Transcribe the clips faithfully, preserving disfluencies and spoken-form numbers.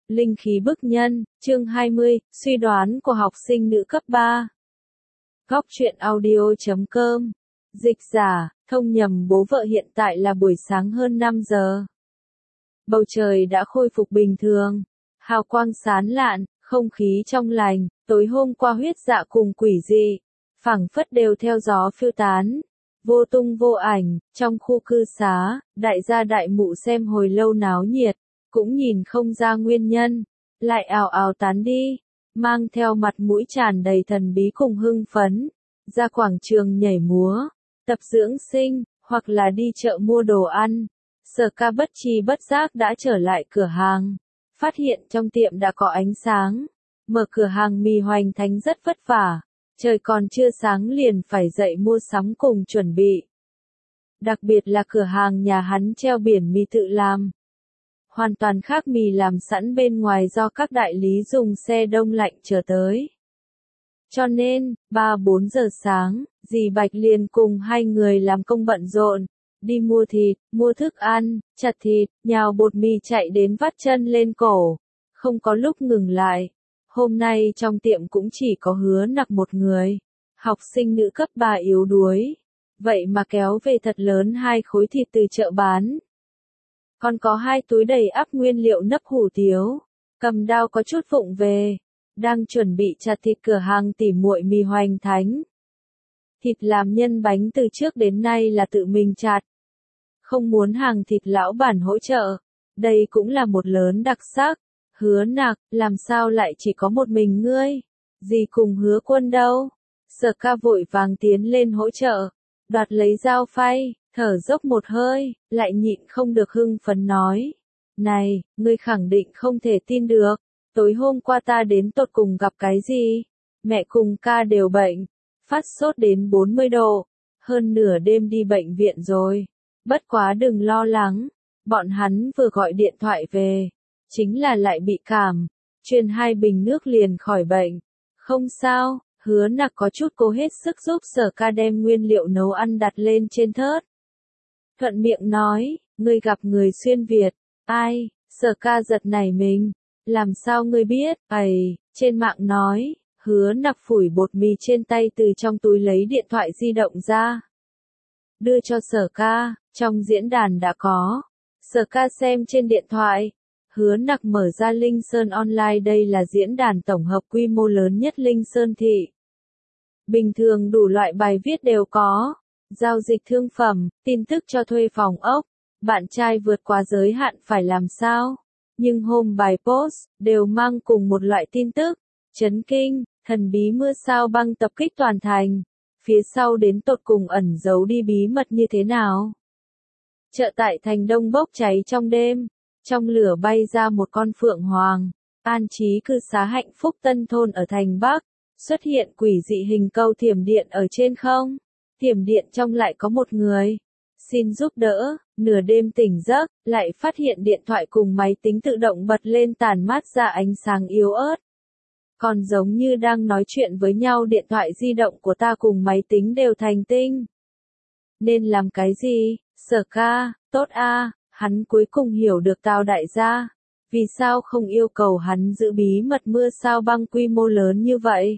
Linh khí bức nhân, chương hai mươi, suy đoán của học sinh nữ cấp ba. Góc truyện audio chấm com. Dịch giả, thông nhầm bố vợ hiện tại là buổi sáng hơn năm giờ. Bầu trời đã khôi phục bình thường. Hào quang sáng lạn, không khí trong lành, tối hôm qua huyết dạ cùng quỷ dị, phảng phất đều theo gió phiêu tán. Vô tung vô ảnh, trong khu cư xá, đại gia đại mụ xem hồi lâu náo nhiệt, cũng nhìn không ra nguyên nhân, lại ào ào tán đi, mang theo mặt mũi tràn đầy thần bí cùng hưng phấn, ra quảng trường nhảy múa, tập dưỡng sinh, hoặc là đi chợ mua đồ ăn. Sở Ca bất tri bất giác đã trở lại cửa hàng, phát hiện trong tiệm đã có ánh sáng, mở cửa hàng mì hoành thánh rất vất vả. Trời còn chưa sáng liền phải dậy mua sắm cùng chuẩn bị. Đặc biệt là cửa hàng nhà hắn treo biển mì tự làm. Hoàn toàn khác mì làm sẵn bên ngoài do các đại lý dùng xe đông lạnh chở tới. Cho nên, ba bốn giờ sáng, dì Bạch liền cùng hai người làm công bận rộn, đi mua thịt, mua thức ăn, chặt thịt, nhào bột mì chạy đến vắt chân lên cổ, không có lúc ngừng lại. Hôm nay trong tiệm cũng chỉ có Hứa Nặc một người, học sinh nữ cấp ba yếu đuối, vậy mà kéo về thật lớn hai khối thịt từ chợ bán. Còn có hai túi đầy ắp nguyên liệu nấp hủ tiếu, cầm dao có chút vụng về, đang chuẩn bị chặt thịt cửa hàng tỉ muội mì hoành thánh. Thịt làm nhân bánh từ trước đến nay là tự mình chặt, không muốn hàng thịt lão bản hỗ trợ, đây cũng là một lớn đặc sắc. Hứa Nặc, làm sao lại chỉ có một mình ngươi? Dì cùng Hứa Quân đâu? Sở Ca vội vàng tiến lên hỗ trợ, đoạt lấy dao phay, thở dốc một hơi, lại nhịn không được hưng phấn nói. Này, ngươi khẳng định không thể tin được, tối hôm qua ta đến tột cùng gặp cái gì? Mẹ cùng ca đều bệnh, phát sốt đến bốn mươi độ, hơn nửa đêm đi bệnh viện rồi. Bất quá đừng lo lắng, bọn hắn vừa gọi điện thoại về. Chính là lại bị cảm, truyền hai bình nước liền khỏi bệnh. Không sao, Hứa Nặc có chút cố hết sức giúp Sở Ca đem nguyên liệu nấu ăn đặt lên trên thớt. Thuận miệng nói, ngươi gặp người xuyên Việt, ai? Sở Ca giật nảy mình, làm sao ngươi biết? Ầy, trên mạng nói, Hứa Nặc phủi bột mì trên tay từ trong túi lấy điện thoại di động ra. Đưa cho Sở Ca, trong diễn đàn đã có. Sở Ca xem trên điện thoại. Hứa Nặc mở ra Linh Sơn Online, đây là diễn đàn tổng hợp quy mô lớn nhất Linh Sơn thị. Bình thường đủ loại bài viết đều có, giao dịch thương phẩm, tin tức cho thuê phòng ốc, bạn trai vượt quá giới hạn phải làm sao. Nhưng hôm bài post, đều mang cùng một loại tin tức, chấn kinh, thần bí mưa sao băng tập kích toàn thành, phía sau đến tột cùng ẩn giấu đi bí mật như thế nào. Chợ tại thành Đông bốc cháy trong đêm. Trong lửa bay ra một con phượng hoàng, an trí cư xá hạnh phúc Tân Thôn ở thành Bắc, xuất hiện quỷ dị hình câu thiểm điện ở trên không, thiểm điện trong lại có một người, xin giúp đỡ, nửa đêm tỉnh giấc, lại phát hiện điện thoại cùng máy tính tự động bật lên tàn mát ra ánh sáng yếu ớt. Còn giống như đang nói chuyện với nhau, điện thoại di động của ta cùng máy tính đều thành tinh. Nên làm cái gì? Sở Ca, tốt a. Hắn cuối cùng hiểu được Tào đại gia, vì sao không yêu cầu hắn giữ bí mật mưa sao băng quy mô lớn như vậy.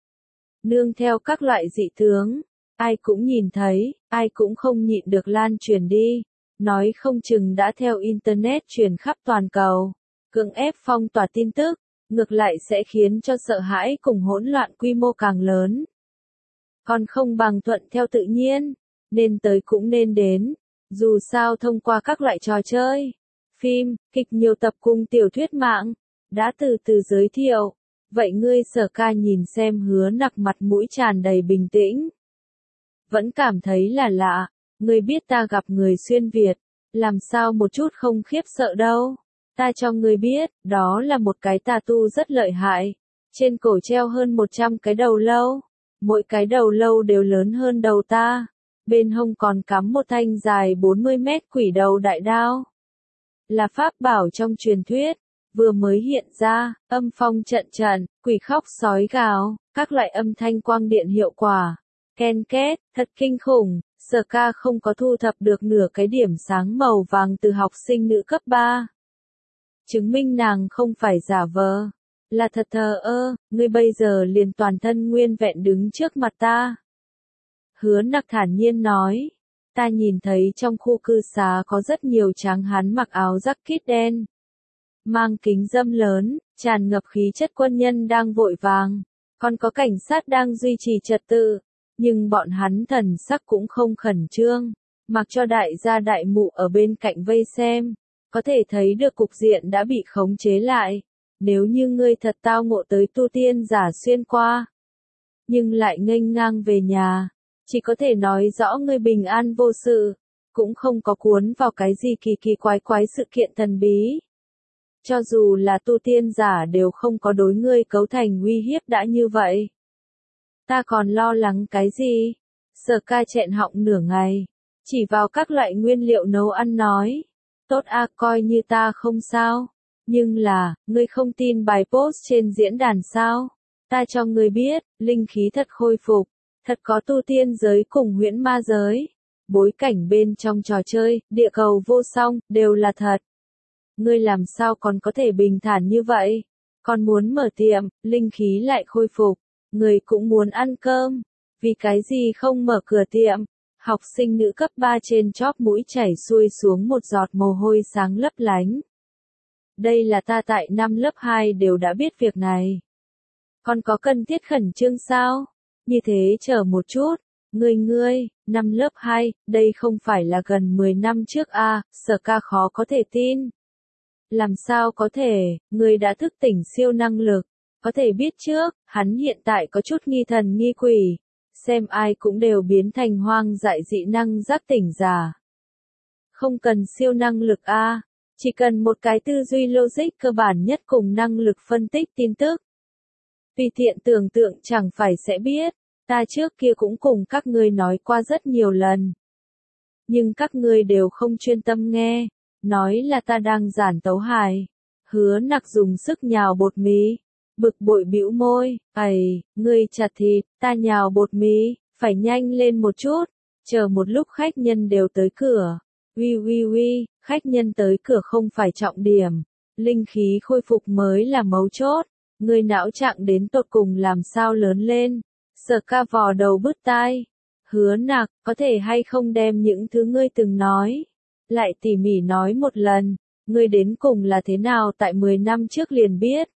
Nương theo các loại dị tướng, ai cũng nhìn thấy, ai cũng không nhịn được lan truyền đi, nói không chừng đã theo Internet truyền khắp toàn cầu, cưỡng ép phong tỏa tin tức, ngược lại sẽ khiến cho sợ hãi cùng hỗn loạn quy mô càng lớn. Còn không bằng thuận theo tự nhiên, nên tới cũng nên đến. Dù sao thông qua các loại trò chơi, phim, kịch nhiều tập cùng tiểu thuyết mạng, đã từ từ giới thiệu. Vậy ngươi Sở Ca nhìn xem Hứa Nặc mặt mũi tràn đầy bình tĩnh. Vẫn cảm thấy là lạ, ngươi biết ta gặp người xuyên Việt, làm sao một chút không khiếp sợ đâu. Ta cho ngươi biết, đó là một cái tattoo rất lợi hại. Trên cổ treo hơn một trăm cái đầu lâu, mỗi cái đầu lâu đều lớn hơn đầu ta. Bên hông còn cắm một thanh dài bốn mươi mét quỷ đầu đại đao. Là pháp bảo trong truyền thuyết, vừa mới hiện ra, âm phong trận trận, quỷ khóc sói gào, các loại âm thanh quang điện hiệu quả. Ken két, thật kinh khủng, Sở Ca không có thu thập được nửa cái điểm sáng màu vàng từ học sinh nữ cấp ba. chứng minh nàng không phải giả vờ, là thật thờ ơ, ngươi bây giờ liền toàn thân nguyên vẹn đứng trước mặt ta. Hứa Nặc thản nhiên nói, ta nhìn thấy trong khu cư xá có rất nhiều tráng hán mặc áo jacket đen, mang kính râm lớn, tràn ngập khí chất quân nhân đang vội vàng, còn có cảnh sát đang duy trì trật tự, nhưng bọn hắn thần sắc cũng không khẩn trương, mặc cho đại gia đại mụ ở bên cạnh vây xem, có thể thấy được cục diện đã bị khống chế lại. Nếu như ngươi thật tao ngộ tới tu tiên giả xuyên qua, nhưng lại nghênh ngang về nhà, chỉ có thể nói rõ ngươi bình an vô sự, cũng không có cuốn vào cái gì kỳ kỳ quái quái sự kiện thần bí. Cho dù là tu tiên giả đều không có đối ngươi cấu thành uy hiếp đã như vậy. Ta còn lo lắng cái gì? Sở Ca chẹn họng nửa ngày, chỉ vào các loại nguyên liệu nấu ăn nói, tốt a, coi như ta không sao. Nhưng là, ngươi không tin bài post trên diễn đàn sao? Ta cho ngươi biết, linh khí thật khôi phục, thật có tu tiên giới cùng huyễn ma giới. Bối cảnh bên trong trò chơi, địa cầu vô song, đều là thật. Ngươi làm sao còn có thể bình thản như vậy? Còn muốn mở tiệm, linh khí lại khôi phục, người cũng muốn ăn cơm. Vì cái gì không mở cửa tiệm? Học sinh nữ cấp ba trên chóp mũi chảy xuôi xuống một giọt mồ hôi sáng lấp lánh. Đây là ta tại năm lớp hai đều đã biết việc này. Còn có cần thiết khẩn trương sao? Như thế chờ một chút. Ngươi ngươi, năm lớp hai, đây không phải là gần mười năm trước a, à, Sở Ca khó có thể tin. Làm sao có thể, ngươi đã thức tỉnh siêu năng lực, có thể biết trước, hắn hiện tại có chút nghi thần nghi quỷ, xem ai cũng đều biến thành hoang dại dị năng giác tỉnh giả. Không cần siêu năng lực a, à, chỉ cần một cái tư duy logic cơ bản nhất cùng năng lực phân tích tin tức. Tùy tiện tưởng tượng chẳng phải sẽ biết, ta trước kia cũng cùng các ngươi nói qua rất nhiều lần. Nhưng các ngươi đều không chuyên tâm nghe, nói là ta đang giản tấu hài. Hứa Nặc dùng sức nhào bột mì, bực bội bĩu môi, ầy, ngươi chặt thịt, ta nhào bột mì, phải nhanh lên một chút, chờ một lúc khách nhân đều tới cửa. Uy uy uy, khách nhân tới cửa không phải trọng điểm, linh khí khôi phục mới là mấu chốt, ngươi não trạng đến tột cùng làm sao lớn lên. Sở Ca vò đầu bứt tai, Hứa Nặc, có thể hay không đem những thứ ngươi từng nói, lại tỉ mỉ nói một lần, ngươi đến cùng là thế nào tại mười năm trước liền biết.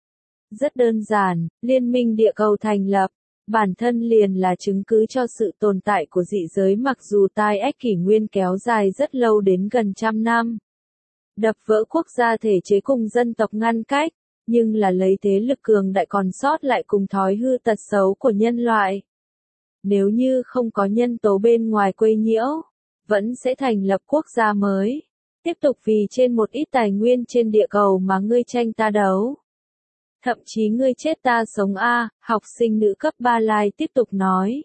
Rất đơn giản, Liên minh địa cầu thành lập, bản thân liền là chứng cứ cho sự tồn tại của dị giới mặc dù tai ách kỷ nguyên kéo dài rất lâu đến gần trăm năm. Đập vỡ quốc gia thể chế cùng dân tộc ngăn cách, nhưng là lấy thế lực cường đại còn sót lại cùng thói hư tật xấu của nhân loại. Nếu như không có nhân tố bên ngoài quấy nhiễu, vẫn sẽ thành lập quốc gia mới, tiếp tục vì trên một ít tài nguyên trên địa cầu mà ngươi tranh ta đấu. Thậm chí ngươi chết ta sống a, học sinh nữ cấp ba Lai tiếp tục nói.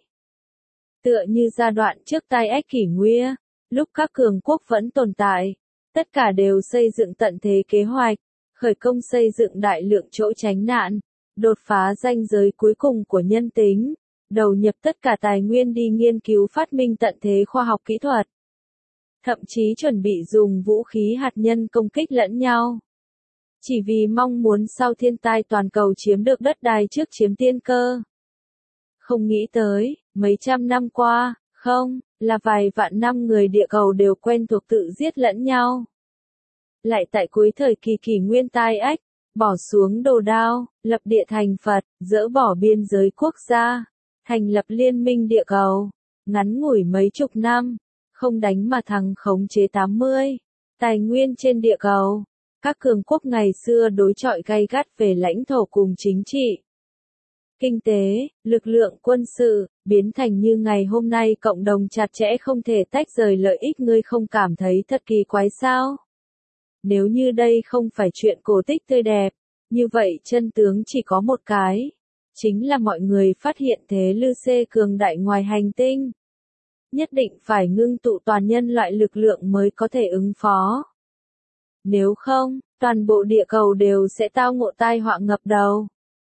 Tựa như giai đoạn trước tai ách kỷ nguyên, lúc các cường quốc vẫn tồn tại, tất cả đều xây dựng tận thế kế hoạch, khởi công xây dựng đại lượng chỗ tránh nạn, đột phá ranh giới cuối cùng của nhân tính, đầu nhập tất cả tài nguyên đi nghiên cứu phát minh tận thế khoa học kỹ thuật. Thậm chí chuẩn bị dùng vũ khí hạt nhân công kích lẫn nhau. Chỉ vì mong muốn sau thiên tai toàn cầu chiếm được đất đai trước chiếm tiên cơ. Không nghĩ tới, mấy trăm năm qua, không, là vài vạn năm người địa cầu đều quen thuộc tự giết lẫn nhau. Lại tại cuối thời kỳ kỷ nguyên tai ách, bỏ xuống đồ đao, lập địa thành Phật, dỡ bỏ biên giới quốc gia, thành lập liên minh địa cầu. Ngắn ngủi mấy chục năm, không đánh mà thắng khống chế tám mươi. Tài nguyên trên địa cầu. Các cường quốc ngày xưa đối chọi gay gắt về lãnh thổ cùng chính trị. Kinh tế, lực lượng quân sự, biến thành như ngày hôm nay cộng đồng chặt chẽ không thể tách rời lợi ích ngươi không cảm thấy thật kỳ quái sao? Nếu như đây không phải chuyện cổ tích tươi đẹp, như vậy chân tướng chỉ có một cái. Chính là mọi người phát hiện thế lư xê cường đại ngoài hành tinh. Nhất định phải ngưng tụ toàn nhân loại lực lượng mới có thể ứng phó. Nếu không, toàn bộ địa cầu đều sẽ tao ngộ tai họa ngập đầu.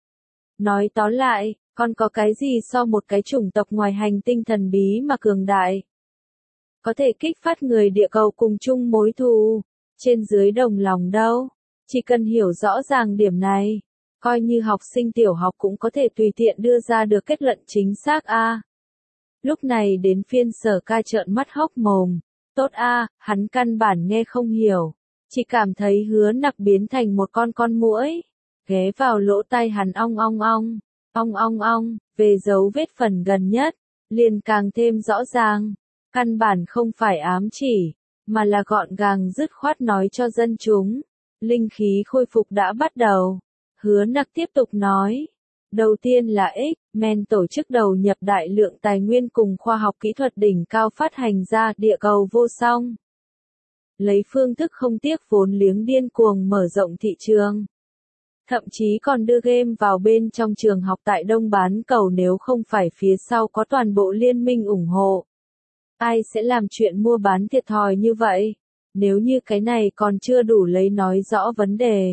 Nói tóm lại, còn có cái gì so một cái chủng tộc ngoài hành tinh thần bí mà cường đại? Có thể kích phát người địa cầu cùng chung mối thù, trên dưới đồng lòng đâu. Chỉ cần hiểu rõ ràng điểm này, coi như học sinh tiểu học cũng có thể tùy tiện đưa ra được kết luận chính xác a. Lúc này đến phiên Sở Ca trợn mắt hốc mồm. Tốt a, hắn căn bản nghe không hiểu, chỉ cảm thấy Hứa Nặc biến thành một con con muỗi, ghé vào lỗ tai hắn ong ong ong, ong ong ong, về dấu vết phần gần nhất, liền càng thêm rõ ràng, căn bản không phải ám chỉ, mà là gọn gàng dứt khoát nói cho dân chúng, linh khí khôi phục đã bắt đầu. Hứa Nặc tiếp tục nói, đầu tiên là X-Men tổ chức đầu nhập đại lượng tài nguyên cùng khoa học kỹ thuật đỉnh cao phát hành ra địa cầu vô song. Lấy phương thức không tiếc vốn liếng điên cuồng mở rộng thị trường. Thậm chí còn đưa game vào bên trong trường học tại Đông bán cầu nếu không phải phía sau có toàn bộ liên minh ủng hộ. Ai sẽ làm chuyện mua bán thiệt thòi như vậy? Nếu như cái này còn chưa đủ lấy nói rõ vấn đề.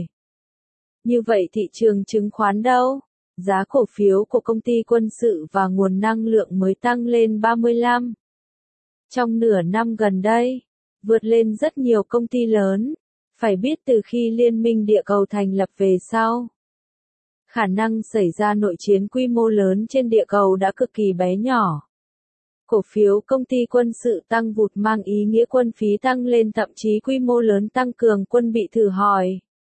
Như vậy thị trường chứng khoán đâu? Giá cổ phiếu của công ty quân sự và nguồn năng lượng mới tăng lên ba mươi lăm. Trong nửa năm gần đây, vượt lên rất nhiều công ty lớn. Phải biết từ khi Liên minh địa cầu thành lập về sau, khả năng xảy ra nội chiến quy mô lớn trên địa cầu đã cực kỳ bé nhỏ. Cổ phiếu công ty quân sự tăng vụt mang ý nghĩa quân phí tăng lên, thậm chí quy mô lớn tăng cường quân bị. Thử hỏi,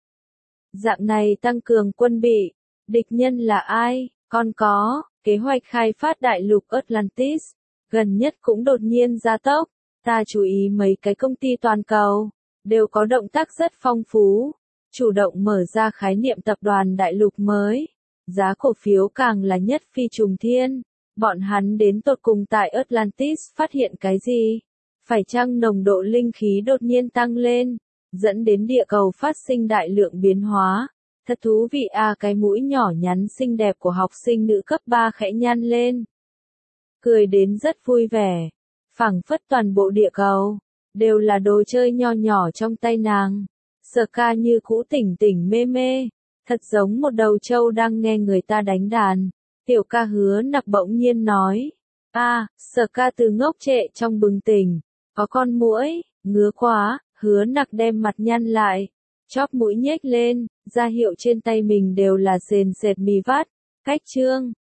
dạng này tăng cường quân bị, địch nhân là ai? Còn có, kế hoạch khai phát đại lục Atlantis, gần nhất cũng đột nhiên gia tốc. Ta chú ý mấy cái công ty toàn cầu, đều có động tác rất phong phú, chủ động mở ra khái niệm tập đoàn đại lục mới. Giá cổ phiếu càng là nhất phi trùng thiên. Bọn hắn đến tột cùng tại Atlantis phát hiện cái gì? Phải chăng nồng độ linh khí đột nhiên tăng lên, dẫn đến địa cầu phát sinh đại lượng biến hóa? Thật thú vị à, cái mũi nhỏ nhắn xinh đẹp của học sinh nữ cấp ba khẽ nhăn lên. Cười đến rất vui vẻ. Phảng phất toàn bộ địa cầu, đều là đồ chơi nho nhỏ trong tay nàng. Sở Ca như cũ tỉnh tỉnh mê mê, thật giống một đầu trâu đang nghe người ta đánh đàn. Tiểu ca Hứa Nặc bỗng nhiên nói, a, à, Sở Ca từ ngốc trệ trong bừng tỉnh, có con muỗi, ngứa quá. Hứa Nặc đem mặt nhăn lại, chóp mũi nhếch lên, ra hiệu trên tay mình đều là sền sệt mì vắt. Cách chương